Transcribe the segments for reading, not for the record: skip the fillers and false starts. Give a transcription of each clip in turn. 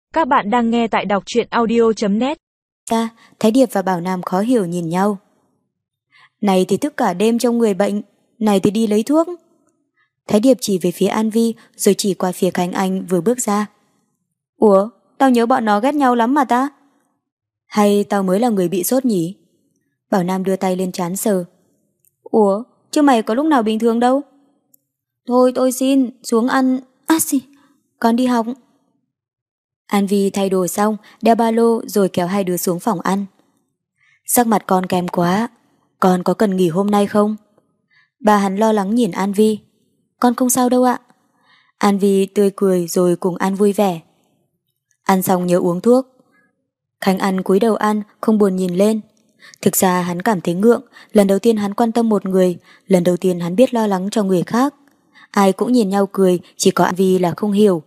Các bạn đang nghe tại đọc truyện audio.net. Thái Điệp và Bảo Nam khó hiểu nhìn nhau. Này thì thức cả đêm trong người bệnh, này thì đi lấy thuốc. Thái Điệp chỉ về phía An Vi rồi chỉ qua phía Khánh Anh vừa bước ra. Ủa, tao nhớ bọn nó ghét nhau lắm mà ta. Hay tao mới là người bị sốt nhỉ? Bảo Nam đưa tay lên trán sờ. Ủa, chứ mày có lúc nào bình thường đâu. Thôi tôi xin, xuống ăn. Con đi học. An Vi thay đồ xong, đeo ba lô rồi kéo hai đứa xuống phòng ăn. Sắc mặt con kém quá, con có cần nghỉ hôm nay không? Bà hắn lo lắng nhìn An Vi. Con không sao đâu ạ. An Vi tươi cười rồi cùng ăn vui vẻ. Ăn xong nhớ uống thuốc. Khánh ăn cúi đầu ăn, không buồn nhìn lên. Thực ra hắn cảm thấy ngượng, lần đầu tiên hắn quan tâm một người, lần đầu tiên hắn biết lo lắng cho người khác. Ai cũng nhìn nhau cười, chỉ có An Vi là không hiểu.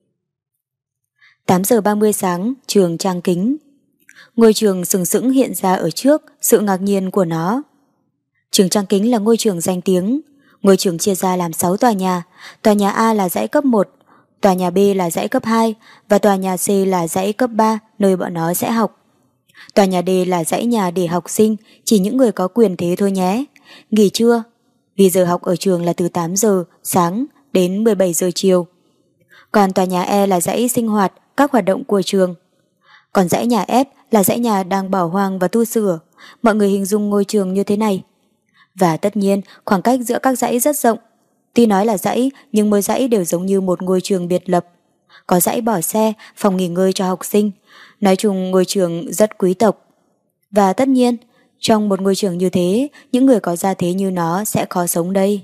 8 giờ 30 sáng, trường Trang Kính. Ngôi trường sừng sững hiện ra ở trước sự ngạc nhiên của nó. Trường Trang Kính là ngôi trường danh tiếng. Ngôi trường chia ra làm 6 tòa nhà. Tòa nhà A là dãy cấp 1, tòa nhà B là dãy cấp 2 và tòa nhà C là dãy cấp 3 nơi bọn nó sẽ học. Tòa nhà D là dãy nhà để học sinh, chỉ những người có quyền thế thôi nhé. Nghỉ trưa, vì giờ học ở trường là từ 8 giờ sáng đến 17 giờ chiều. Còn tòa nhà E là dãy sinh hoạt, các hoạt động của trường. Còn dãy nhà F là dãy nhà đang bỏ hoang và tu sửa. Mọi người hình dung ngôi trường như thế này. Và tất nhiên, khoảng cách giữa các dãy rất rộng. Tuy nói là dãy, nhưng mỗi dãy đều giống như một ngôi trường biệt lập. Có dãy bỏ xe, phòng nghỉ ngơi cho học sinh. Nói chung ngôi trường rất quý tộc. Và tất nhiên, trong một ngôi trường như thế, những người có gia thế như nó sẽ khó sống đây.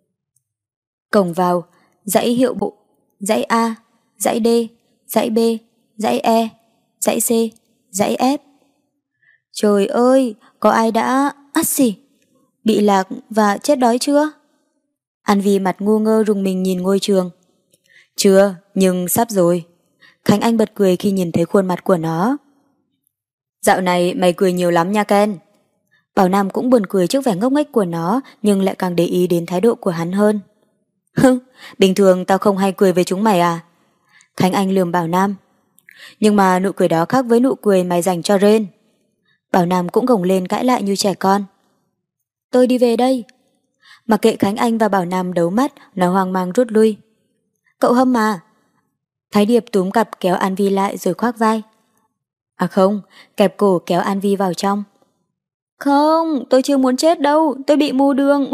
Cổng vào, dãy hiệu bộ, dãy A, dãy D, dãy B, dãy E, dãy C, dãy F. Trời ơi, có ai đã bị lạc và chết đói chưa? An Vi mặt ngu ngơ rùng mình nhìn ngôi trường. Chưa, nhưng sắp rồi. Khánh Anh bật cười khi nhìn thấy khuôn mặt của nó. Dạo này mày cười nhiều lắm nha Ken. Bảo Nam cũng buồn cười trước vẻ ngốc nghếch của nó, nhưng lại càng để ý đến thái độ của hắn hơn. Bình thường tao không hay cười với chúng mày à? Khánh Anh lườm Bảo Nam. Nhưng mà nụ cười đó khác với nụ cười mày dành cho Ren. Bảo Nam cũng gồng lên cãi lại như trẻ con. Tôi đi về đây. Mặc kệ Khánh Anh và Bảo Nam đấu mắt, nó hoang mang rút lui. Cậu Hâm mà. Thái Điệp túm cặp kéo An Vi lại rồi khoác vai. À không, kẹp cổ kéo An Vi vào trong. Không, tôi chưa muốn chết đâu, tôi bị mù đường.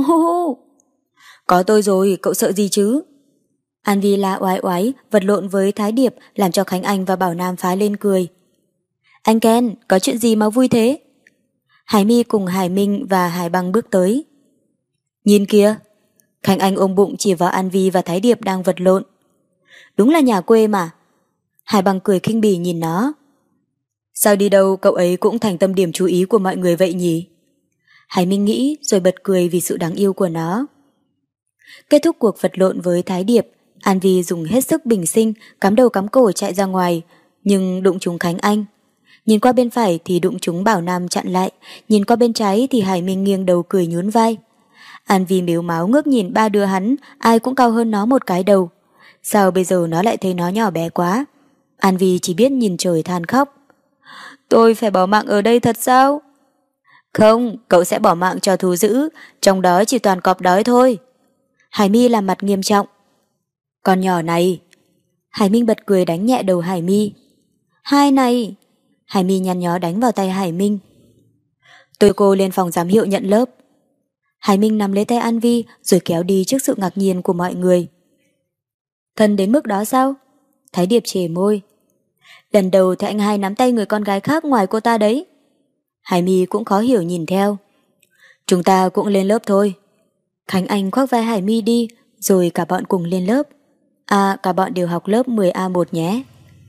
Có tôi rồi, cậu sợ gì chứ? An Vi la oái oái, vật lộn với Thái Điệp làm cho Khánh Anh và Bảo Nam phá lên cười. Anh Ken, có chuyện gì mà vui thế? Hải My cùng Hải Minh và Hải Băng bước tới. Nhìn kìa. Khánh Anh ôm bụng chỉ vào An Vi và Thái Điệp đang vật lộn. Đúng là nhà quê mà. Hải Băng cười khinh bỉ nhìn nó. Sao đi đâu cậu ấy cũng thành tâm điểm chú ý của mọi người vậy nhỉ? Hải Minh nghĩ rồi bật cười vì sự đáng yêu của nó. Kết thúc cuộc vật lộn với Thái Điệp, An Vi dùng hết sức bình sinh cắm đầu cắm cổ chạy ra ngoài, nhưng đụng trúng Khánh Anh. Nhìn qua bên phải thì đụng trúng Bảo Nam chặn lại, nhìn qua bên trái thì Hải Minh nghiêng đầu cười nhún vai. An Vi mếu máo ngước nhìn ba đứa hắn, ai cũng cao hơn nó một cái đầu. Sao bây giờ nó lại thấy nó nhỏ bé quá? An Vi chỉ biết nhìn trời than khóc. Tôi phải bỏ mạng ở đây thật sao? Không, cậu sẽ bỏ mạng cho thú dữ, trong đó chỉ toàn cọp đói thôi. Hải My làm mặt nghiêm trọng. Con nhỏ này. Hải Minh bật cười đánh nhẹ đầu Hải My. Hai này. Hải My nhăn nhó đánh vào tay Hải Minh. Tôi cô lên phòng giám hiệu nhận lớp. Hải Minh nắm lấy tay An Vi rồi kéo đi trước sự ngạc nhiên của mọi người. Thân đến mức đó sao? Thái Điệp chề môi. Lần đầu thấy anh hai nắm tay người con gái khác ngoài cô ta đấy. Hải My cũng khó hiểu nhìn theo. Chúng ta cũng lên lớp thôi. Khánh Anh khoác vai Hải My đi, rồi cả bọn cùng lên lớp. À, cả bọn đều học lớp 10A1 nhé.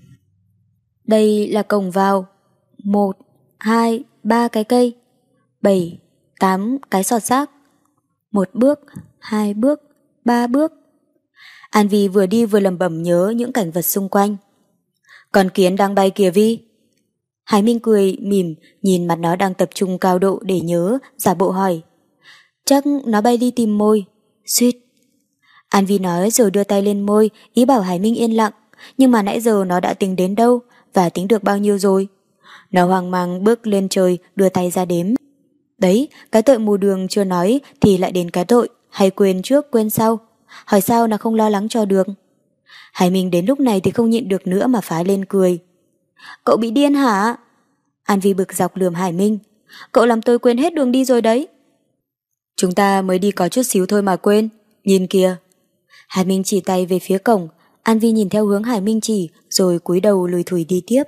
Đây là cổng vào. 1, 2, 3 cái cây. 7, 8 cái sọt rác. 1 bước, 2 bước, 3 bước. An Vi vừa đi vừa lẩm bẩm nhớ những cảnh vật xung quanh. Con kiến đang bay kìa Vi. Hải Minh cười mỉm nhìn mặt nó đang tập trung cao độ để nhớ, giả bộ hỏi. Chắc nó bay đi tìm môi. Suýt. An Vi nói rồi đưa tay lên môi, ý bảo Hải Minh yên lặng. nhưng mà nãy giờ nó đã tính đến đâu và tính được bao nhiêu rồi. Nó hoang mang bước lên trời đưa tay ra đếm. Đấy, cái tội mù đường chưa nói thì lại đến cái tội hay quên trước quên sau. Hỏi sao nó không lo lắng cho được. Hải Minh đến lúc này thì không nhịn được nữa mà phá lên cười. Cậu bị điên hả? An Vi bực dọc lườm Hải Minh. Cậu làm tôi quên hết đường đi rồi đấy. Chúng ta mới đi có chút xíu thôi mà quên. Nhìn kìa. Hải Minh chỉ tay về phía cổng. An Vi nhìn theo hướng Hải Minh chỉ rồi cúi đầu lùi thủi đi tiếp.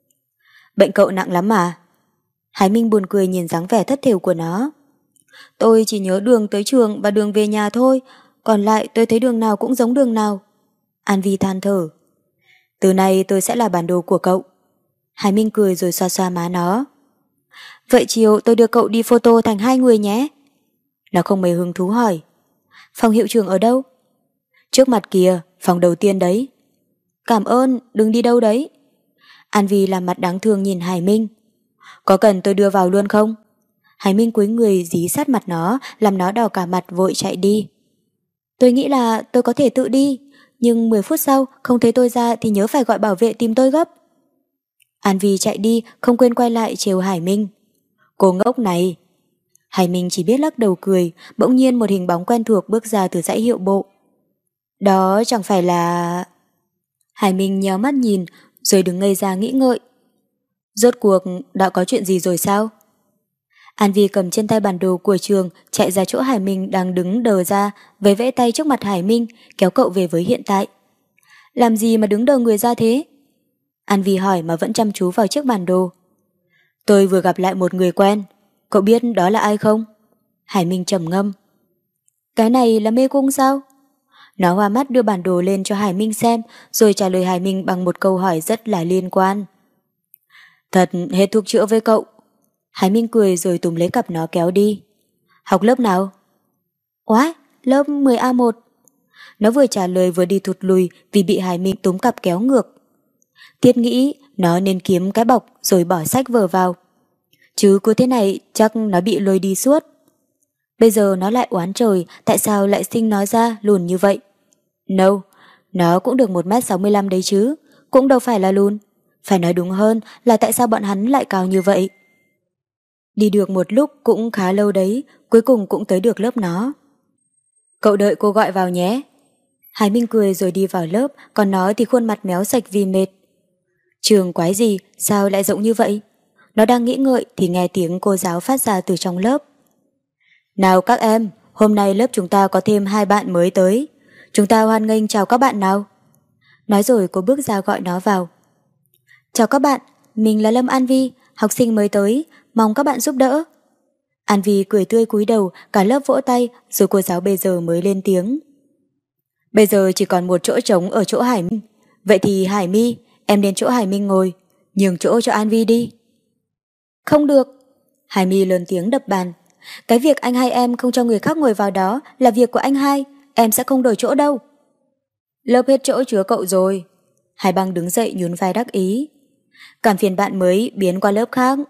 Bệnh cậu nặng lắm mà. Hải Minh buồn cười nhìn dáng vẻ thất thểu của nó. Tôi chỉ nhớ đường tới trường và đường về nhà thôi, còn lại tôi thấy đường nào cũng giống đường nào. An Vi than thở. Từ nay tôi sẽ là bản đồ của cậu. Hải Minh cười rồi xoa xoa má nó. Vậy chiều tôi đưa cậu đi photo thành 2 người nhé. Nó không mấy hứng thú hỏi. Phòng hiệu trưởng ở đâu? Trước mặt kìa, phòng đầu tiên đấy. Cảm ơn, đừng đi đâu đấy. An Vi làm mặt đáng thương nhìn Hải Minh. Có cần tôi đưa vào luôn không? Hải Minh cúi người dí sát mặt nó, làm nó đỏ cả mặt vội chạy đi. Tôi nghĩ là tôi có thể tự đi, nhưng 10 phút sau không thấy tôi ra thì nhớ phải gọi bảo vệ tìm tôi gấp. An Vi chạy đi, không quên quay lại trêu Hải Minh. Cô ngốc này. Hải Minh chỉ biết lắc đầu cười, bỗng nhiên một hình bóng quen thuộc bước ra từ dãy hiệu bộ. Đó chẳng phải là... Hải Minh nhéo mắt nhìn, rồi đứng ngây ra nghĩ ngợi. Rốt cuộc đã có chuyện gì rồi sao? An Vi cầm trên tay bản đồ của trường, chạy ra chỗ Hải Minh đang đứng đờ ra, vẫy vẫy tay trước mặt Hải Minh, kéo cậu về với hiện tại. Làm gì mà đứng đờ người ra thế? An Vi hỏi mà vẫn chăm chú vào chiếc bản đồ. Tôi vừa gặp lại một người quen, cậu biết đó là ai không? Hải Minh trầm ngâm. Cái này là mê cung sao? Nó hoa mắt đưa bản đồ lên cho Hải Minh xem, rồi trả lời Hải Minh bằng một câu hỏi rất là liên quan. Thật hết thuốc chữa với cậu. Hải Minh cười rồi túm lấy cặp nó kéo đi. Học lớp nào? Oái, lớp 10A1. Nó vừa trả lời vừa đi thụt lùi vì bị Hải Minh túm cặp kéo ngược. Tiết nghĩ nó nên kiếm cái bọc rồi bỏ sách vở vào. Chứ cứ thế này chắc nó bị lôi đi suốt. Bây giờ nó lại oán trời tại sao lại sinh nó ra lùn như vậy. No, nó cũng được 1m65 đấy chứ, cũng đâu phải là lùn. Phải nói đúng hơn là tại sao bọn hắn lại cao như vậy. Đi được một lúc cũng khá lâu đấy, cuối cùng cũng tới được lớp nó. Cậu đợi cô gọi vào nhé. Hải Minh cười rồi đi vào lớp, còn nó thì khuôn mặt méo sạch vì mệt. Trường quái gì, sao lại rộng như vậy? Nó đang nghĩ ngợi thì nghe tiếng cô giáo phát ra từ trong lớp. Nào các em, hôm nay lớp chúng ta có thêm 2 bạn mới tới. Chúng ta hoan nghênh chào các bạn nào. Nói rồi cô bước ra gọi nó vào. Chào các bạn, mình là Lâm An Vi, học sinh mới tới, mong các bạn giúp đỡ. An Vi cười tươi cúi đầu, cả lớp vỗ tay, rồi cô giáo bây giờ mới lên tiếng. Bây giờ chỉ còn một chỗ trống ở chỗ Hải Minh. Vậy thì Hải My, em đến chỗ Hải Minh ngồi, nhường chỗ cho An Vi đi. Không được. Hải My lớn tiếng đập bàn. Cái việc anh hai em không cho người khác ngồi vào đó là việc của anh hai, em sẽ không đổi chỗ đâu. Lớp hết chỗ chứa cậu rồi. Hải Băng đứng dậy nhún vai đắc ý. Cảm phiền bạn mới biến qua lớp khác.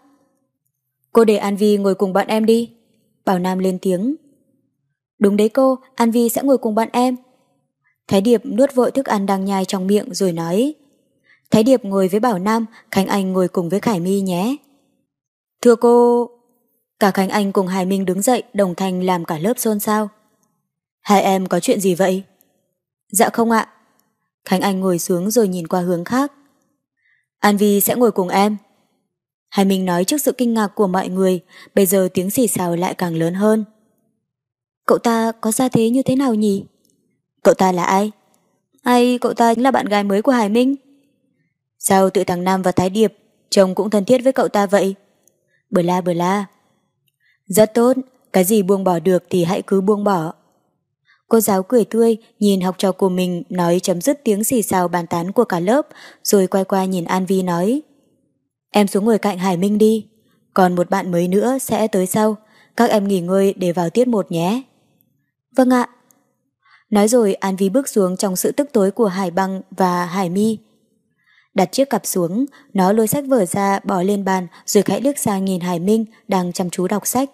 Cô để An Vi ngồi cùng bọn em đi. Bảo Nam lên tiếng. Đúng đấy cô, An Vi sẽ ngồi cùng bọn em. Thái Điệp nuốt vội thức ăn đang nhai trong miệng rồi nói. Thái Điệp ngồi với Bảo Nam, Khánh Anh ngồi cùng với Khải My nhé. Thưa cô... Cả Khánh Anh cùng Hải Minh đứng dậy đồng thanh làm cả lớp xôn xao. Hai em có chuyện gì vậy? Dạ không ạ. Khánh Anh ngồi xuống rồi nhìn qua hướng khác. An Vi sẽ ngồi cùng em. Hải Minh nói trước sự kinh ngạc của mọi người, bây giờ tiếng xì xào lại càng lớn hơn. Cậu ta có gia thế như thế nào nhỉ? Cậu ta là ai? Hay cậu ta chính là bạn gái mới của Hải Minh? Sao tự thằng Nam và Thái Điệp trông cũng thân thiết với cậu ta vậy? Bờ la. Rất tốt, cái gì buông bỏ được thì hãy cứ buông bỏ. Cô giáo cười tươi nhìn học trò của mình nói chấm dứt tiếng xì xào bàn tán của cả lớp, rồi quay qua nhìn An Vi nói. Em xuống ngồi cạnh Hải Minh đi, còn một bạn mới nữa sẽ tới sau, các em nghỉ ngơi để vào tiết 1 nhé. Vâng ạ. Nói rồi An Vi bước xuống trong sự tức tối của Hải Băng và Hải My. Đặt chiếc cặp xuống, nó lôi sách vở ra bỏ lên bàn rồi khẽ liếc sang nhìn Hải Minh đang chăm chú đọc sách.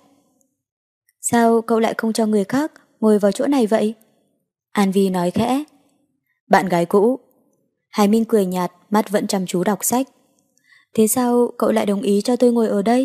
Sao cậu lại không cho người khác ngồi vào chỗ này vậy? An Vi nói khẽ. Bạn gái cũ. Hải Minh cười nhạt, mắt vẫn chăm chú đọc sách. Thế sao cậu lại đồng ý cho tôi ngồi ở đây?